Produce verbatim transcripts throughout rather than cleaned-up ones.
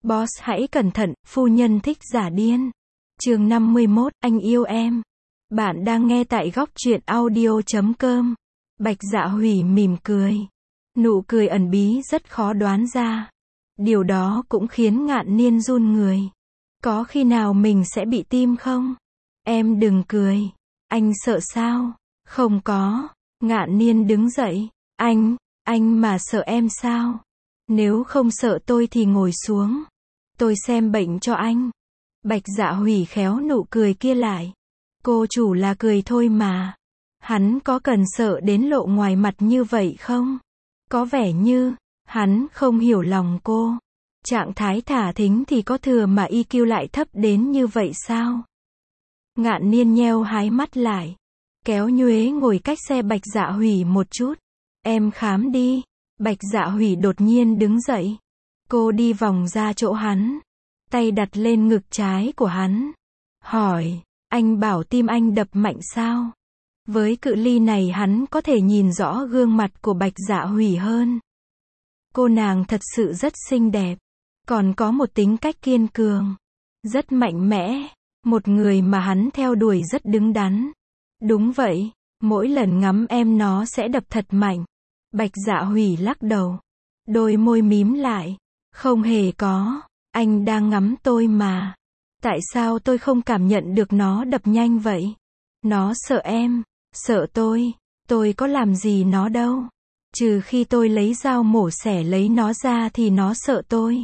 Boss hãy cẩn thận, phu nhân thích giả điên. Chương năm mươi mốt, anh yêu em. Bạn đang nghe tại góc truyện audio chấm com. Bạch Dạ Hủy mỉm cười. Nụ cười ẩn bí rất khó đoán ra. Điều đó cũng khiến Ngạn Niên run người. Có khi nào mình sẽ bị tim không? Em đừng cười. Anh sợ sao? Không có. Ngạn Niên đứng dậy. Anh, anh mà sợ em sao? Nếu không sợ tôi thì ngồi xuống. Tôi xem bệnh cho anh. Bạch Dạ Hủy khéo nụ cười kia lại. Cô chủ là cười thôi mà. Hắn có cần sợ đến lộ ngoài mặt như vậy không? Có vẻ như, hắn không hiểu lòng cô. Trạng thái thả thính thì có thừa mà i kiu lại thấp đến như vậy sao? Ngạn Niên nheo hái mắt lại. Kéo Nhuế ngồi cách xe Bạch Dạ Hủy một chút. Em khám đi. Bạch Dạ Hủy đột nhiên đứng dậy. Cô đi vòng ra chỗ hắn. Tay đặt lên ngực trái của hắn. Hỏi, anh bảo tim anh đập mạnh sao? Với cự ly này hắn có thể nhìn rõ gương mặt của Bạch Dạ Hủy hơn. Cô nàng thật sự rất xinh đẹp. Còn có một tính cách kiên cường. Rất mạnh mẽ. Một người mà hắn theo đuổi rất đứng đắn. Đúng vậy, mỗi lần ngắm em nó sẽ đập thật mạnh. Bạch Dạ Hủy lắc đầu. Đôi môi mím lại. Không hề có. Anh đang ngắm tôi mà. Tại sao tôi không cảm nhận được nó đập nhanh vậy? Nó sợ em. Sợ tôi. Tôi có làm gì nó đâu. Trừ khi tôi lấy dao mổ xẻ lấy nó ra thì nó sợ tôi.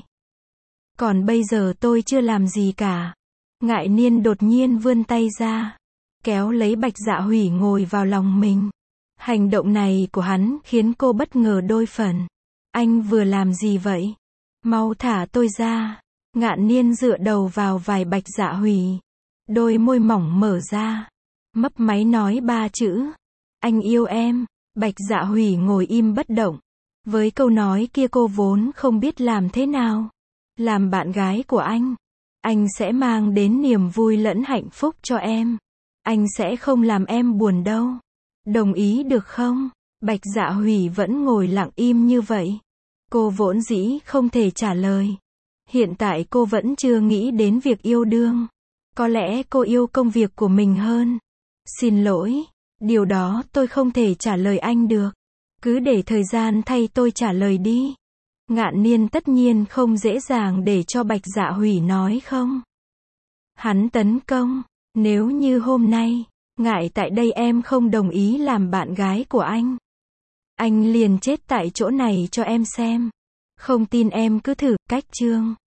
Còn bây giờ tôi chưa làm gì cả. Ngạn Niên đột nhiên vươn tay ra. Kéo lấy Bạch Dạ Hủy ngồi vào lòng mình. Hành động này của hắn khiến cô bất ngờ đôi phần. Anh vừa làm gì vậy? Mau thả tôi ra. Ngạn Niên dựa đầu vào vai Bạch Dạ Hủy. Đôi môi mỏng mở ra. Mấp máy nói ba chữ. Anh yêu em. Bạch Dạ Hủy ngồi im bất động. Với câu nói kia cô vốn không biết làm thế nào. Làm bạn gái của anh. Anh sẽ mang đến niềm vui lẫn hạnh phúc cho em. Anh sẽ không làm em buồn đâu. Đồng ý được không? Bạch Dạ Hủy vẫn ngồi lặng im như vậy. Cô vốn dĩ không thể trả lời. Hiện tại cô vẫn chưa nghĩ đến việc yêu đương. Có lẽ cô yêu công việc của mình hơn. Xin lỗi, điều đó tôi không thể trả lời anh được. Cứ để thời gian thay tôi trả lời đi. Ngạn Niên tất nhiên không dễ dàng để cho Bạch Dạ Hủy nói không. Hắn tấn công. Nếu như hôm nay, ngại tại đây em không đồng ý làm bạn gái của anh. Anh liền chết tại chỗ này cho em xem. Không tin em cứ thử, cách chương.